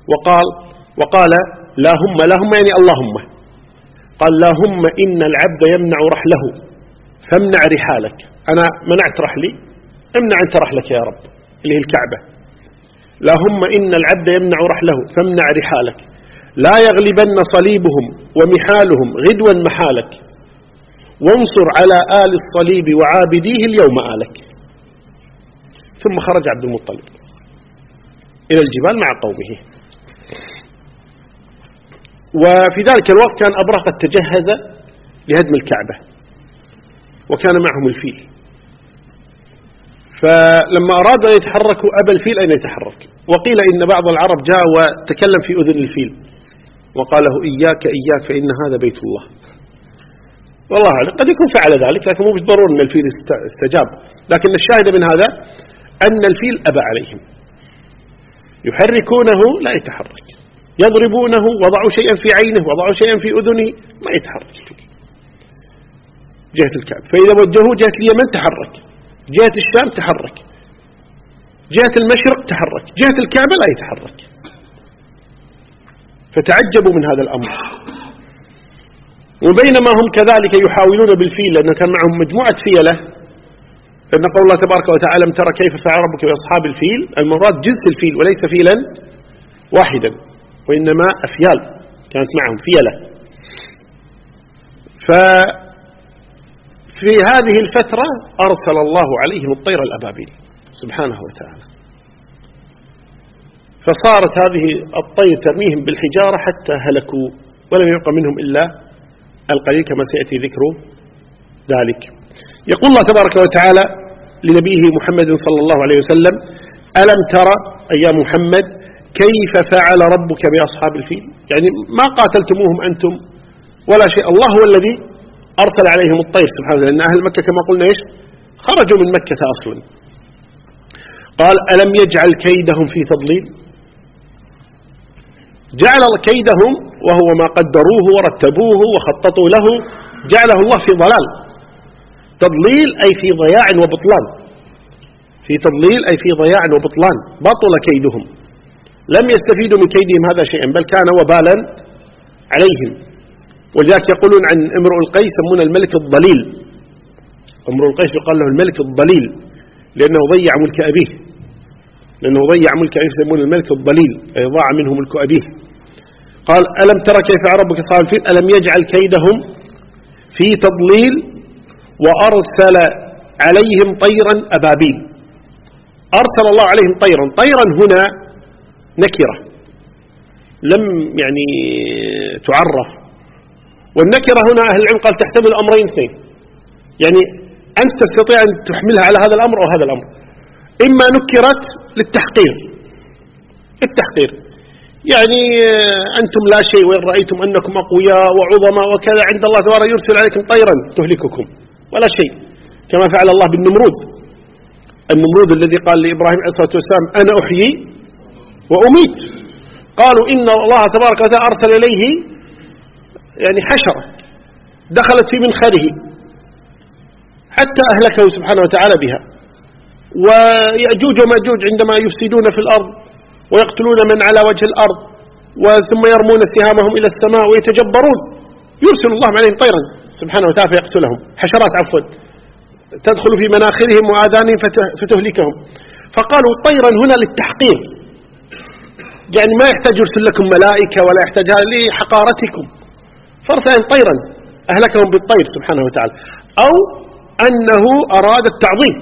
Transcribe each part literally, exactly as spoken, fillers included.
وقال وقال لا هم لا هم يعني اللهم، قال لا هم إن العبد يمنع رحله فامنع رحالك، أنا منعت رحلي، امنع أنت رحلك يا رب اللي هي الكعبة. لا هم إن العبد يمنع رحله فامنع رحالك، لا يغلبن صليبهم ومحالهم غدوا محالك، وانصر على آل الصليب وعابديه اليوم آلك. ثم خرج عبد المطلب إلى الجبال مع قومه. وفي ذلك الوقت كان أبرهة قد تجهز لهدم الكعبة وكان معهم الفيل، فلما أرادوا أن يتحركوا أبى الفيل أن يتحرك. وقيل إن بعض العرب جاء وتكلم في أذن الفيل وقال له إياك إياك فإن هذا بيت الله. والله أعلم قد يكون فعل ذلك، لكن مو بالضرورة أن الفيل استجاب. لكن الشاهد من هذا أن الفيل أبى عليهم، يحركونه لا يتحرك، يضربونه، وضعوا شيئا في عينه، وضعوا شيئا في أذنه، ما يتحرك جهة الكعبة. فإذا وجهوه جهة اليمن تحرك، جهة الشام تحرك، جهة المشرق تحرك، جهة الكعبة لا يتحرك. فتعجبوا من هذا الأمر. وبينما هم كذلك يحاولون بالفيل، لأنه كان معهم مجموعة فيلة، لأن قول الله تبارك وتعالى لم ترى كيف فعل ربك بأصحاب الفيل، المراد جنس الفيل وليس فيلا واحدا، وإنما أفيال كانت معهم فيلة. ففي هذه الفترة أرسل الله عليهم الطير الأبابيل سبحانه وتعالى، فصارت هذه الطير ترميهم بالحجارة حتى هلكوا ولم يبقى منهم إلا القليل كما سيأتي ذكر ذلك. يقول الله تبارك وتعالى لنبيه محمد صلى الله عليه وسلم: ألم ترى يا محمد كيف فعل ربك بأصحاب الفيل؟ يعني ما قاتلتموهم أنتم ولا شيء، الله هو الذي أرسل عليهم الطير سبحانه، لأن أهل مكة كما قلنا إيش خرجوا من مكة أصلا. قال: ألم يجعل كيدهم في تضليل؟ جعل كيدهم وهو ما قدروه ورتبوه وخططوا له، جعله الله في ضلال. تضليل أي في ضياع وبطلان، في تضليل أي في ضياع وبطلان، بطل كيدهم، لم يستفيدوا من كيدهم هذا شيئا، بل كان وبالا عليهم. ولذلك يقولون عن امرؤ القيس يسمونه الملك الضليل. امرؤ القيس يقال له الملك الضليل لأنه ضيع ملك أبيه، لأنه ضيع ملك أبيه يسمونه الملك الضليل، أي ضاع منه ملك أبيه. قال: ألم ترى كيف فعل ربك بأصحاب الفيل؟ ألم يجعل كيدهم في تضليل وأرسل عليهم طيرا أبابيل. أرسل الله عليهم طيرا. طيرا هنا نكرة لم يعني تعرف، والنكرة هنا أهل العلم قال تحتمل أمرين اثنين، يعني أنت تستطيع أن تحملها على هذا الأمر أو هذا الأمر. إما نكرت للتحقير، التحقير يعني أنتم لا شيء، وإن رأيتم أنكم أقوياء وعظماء وكذا عند الله تبارك يرسل عليكم طيرا تهلككم ولا شيء، كما فعل الله بالنمرود. النمرود الذي قال لإبراهيم عليه الصلاة والسلام: أنا أحيي وأميت. قالوا إن الله تبارك وتعالى أرسل إليه يعني حشرة دخلت في منخره حتى أهلكه سبحانه وتعالى بها. ويأجوج ومأجوج عندما يفسدون في الأرض ويقتلون من على وجه الأرض وثم يرمون سهامهم إلى السماء ويتجبرون، يرسل الله عليهم طيرا سبحانه وتعالى فيقتلهم، حشرات عفوا تدخل في مناخرهم وآذانهم فتهلكهم. فقالوا طيرا هنا للتحقير، يعني ما يحتاج يرسل لكم ملائكة ولا يحتاجها لحقارتكم، فارسل طيرا أهلكهم بالطير سبحانه وتعالى. أو أنه أراد التعظيم،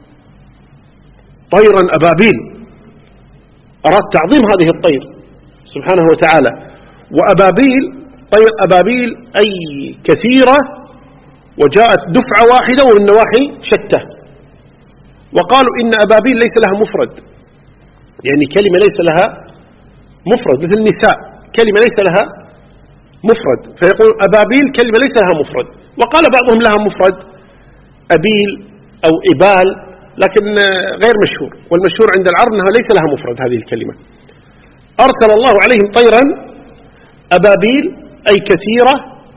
طيرا أبابيل، أراد تعظيم هذه الطير سبحانه وتعالى. وأبابيل طير أبابيل أي كثيرة، وجاءت دفعة واحدة ومن نواحي شتى. وقالوا إن أبابيل ليس لها مفرد، يعني كلمة ليس لها مفرد، مثل النساء كلمة ليس لها مفرد، فيقول أبابيل كلمة ليس لها مفرد. وقال بعضهم لها مفرد أبيل أو إبال، لكن غير مشهور، والمشهور عند العرب أنها ليس لها مفرد هذه الكلمة. أرسل الله عليهم طيرا أبابيل أي كثيرة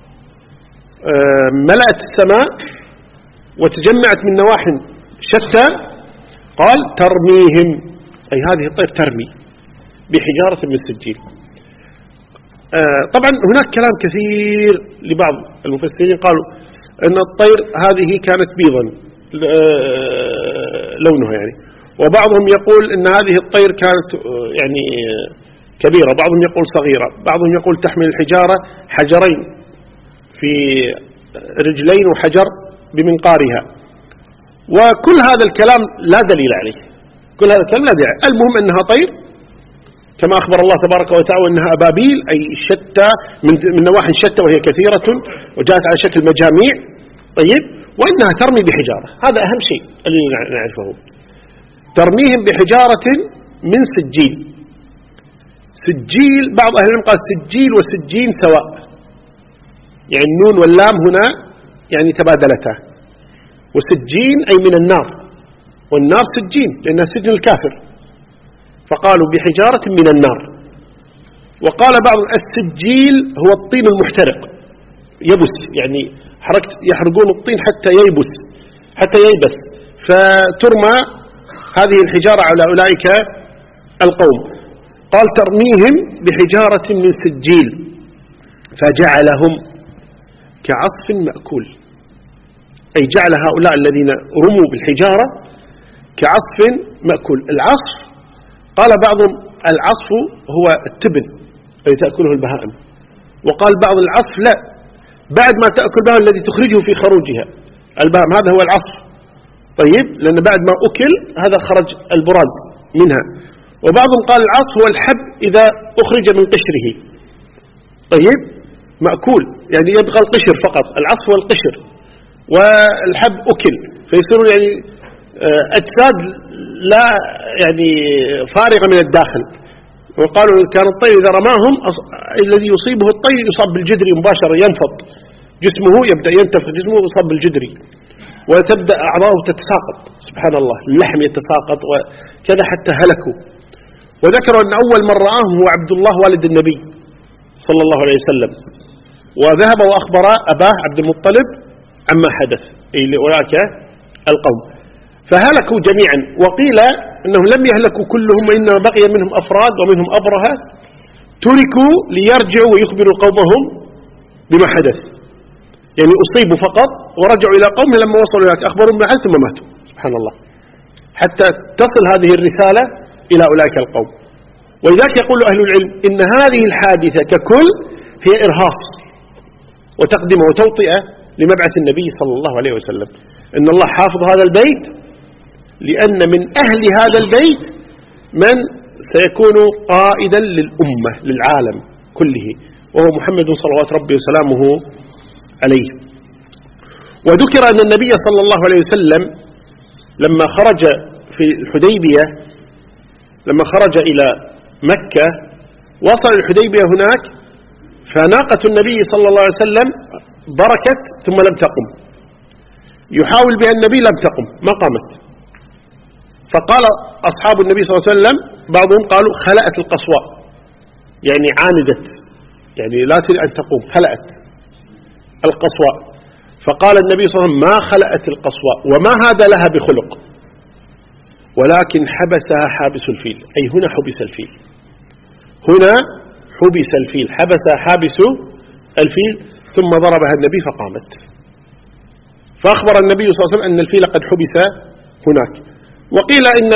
ملأت السماء وتجمعت من نواح شتى. قال ترميهم، أي هذه الطير ترمي، بحجارة من سجيل. آه طبعا هناك كلام كثير لبعض المفسرين، قالوا أن الطير هذه كانت بيضا آه لونها يعني، وبعضهم يقول أن هذه الطير كانت آه يعني كبيرة، بعضهم يقول صغيرة، بعضهم يقول تحمل الحجارة حجرين في رجلين وحجر بمنقارها. وكل هذا الكلام لا دليل عليه، كل هذا الكلام لا دليل عليه. المهم أنها طير كما أخبر الله تبارك وتعالى أنها أبابيل، أي شتى من, من نواحي شتى وهي كثيرة وجاءت على شكل مجاميع. طيب، وأنها ترمي بحجارة، هذا أهم شيء اللي نعرفه. ترميهم بحجارة من سجيل. سجيل بعض أهل العلم قال سجيل وسجين سواء، يعني النون واللام هنا يعني تبادلتا. وسجين أي من النار، والنار سجين لأنها سجن الكافر، فقالوا بحجارة من النار. وقال بعض السجيل هو الطين المحترق، يبس، يعني حركت يحرقون الطين حتى ييبس حتى ييبس فترمى هذه الحجارة على أولئك القوم. قال ترميهم بحجارة من سجيل فجعلهم كعصف مأكول، أي جعل هؤلاء الذين رموا بالحجارة كعصف مأكول. العصف قال بعضهم العصف هو التبن الذي تأكله البهائم، وقال بعض العصف لا، بعد ما تأكل البهائم الذي تخرجه في خروجها البهائم، هذا هو العصف. طيب، لأن بعد ما أكل هذا خرج البراز منها. وبعضهم قال العصف هو الحب إذا أخرج من قشره. طيب، مأكول يعني يبقى القشر فقط، العصف هو القشر، والحب أكل، فيصيرون يعني أجساد لا يعني فارغة من الداخل. وقالوا كان الطير إذا رماهم الذي يصيبه الطير يصاب بالجدري مباشرة، ينفض جسمه، يبدأ ينتفخ جسمه ويصاب بالجدري، وتبدأ أعضاؤه تتساقط، سبحان الله، اللحم يتساقط وكذا حتى هلكوا. وذكروا أن أول من رآهم هو عبد الله والد النبي صلى الله عليه وسلم، وذهب وأخبر أباه عبد المطلب عما حدث أي لأولئك القوم، فهلكوا جميعا. وقيل أنهم لم يهلكوا كلهم، وإنما بقي منهم أفراد ومنهم أبرهة تركوا ليرجعوا ويخبروا قومهم بما حدث، يعني أصيبوا فقط ورجعوا إلى قومهم، لما وصلوا إليك أخبروا بما حدث ثم ماتوا، سبحان الله، حتى تصل هذه الرسالة إلى أولئك القوم. ولذلك يقول أهل العلم إن هذه الحادثة ككل هي إرهاص وتقدمة وتوطئة لمبعث النبي صلى الله عليه وسلم، إن الله حافظ هذا البيت لأن من أهل هذا البيت من سيكون قائدا للأمة للعالم كله، وهو محمد صلوات ربي وسلامه عليه. وذكر أن النبي صلى الله عليه وسلم لما خرج في الحديبية، لما خرج إلى مكة وصل الحديبية هناك، فناقة النبي صلى الله عليه وسلم بركت ثم لم تقم، يحاول بها النبي لم تقم، ما قامت. فقال أصحاب النبي صلى الله عليه وسلم بعضهم قالوا خلأت القصواء، يعني عاندت، يعني لا تريد أن تقوم، خلأت القصواء. فقال النبي صلى الله عليه وسلم ما خلأت القصواء وما هذا لها بخلق، ولكن حبسها حابس الفيل، أي هنا حبس الفيل، هنا حبس الفيل، حبسها حابس الفيل، ثم ضربها النبي فقامت. فأخبر النبي صلى الله عليه وسلم أن الفيل قد حبس هناك. وقيل إن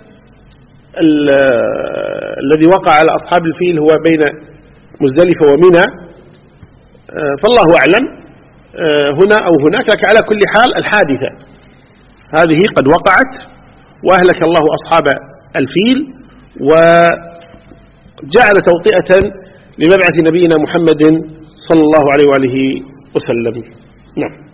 الذي وقع على أصحاب الفيل هو بين مزدلفة ومنى، فالله أعلم هنا أو هناك، لكن على كل حال الحادثة هذه قد وقعت، وأهلك الله أصحاب الفيل وجعل توطئة لمبعث نبينا محمد صلى الله عليه وآله وسلم. نعم.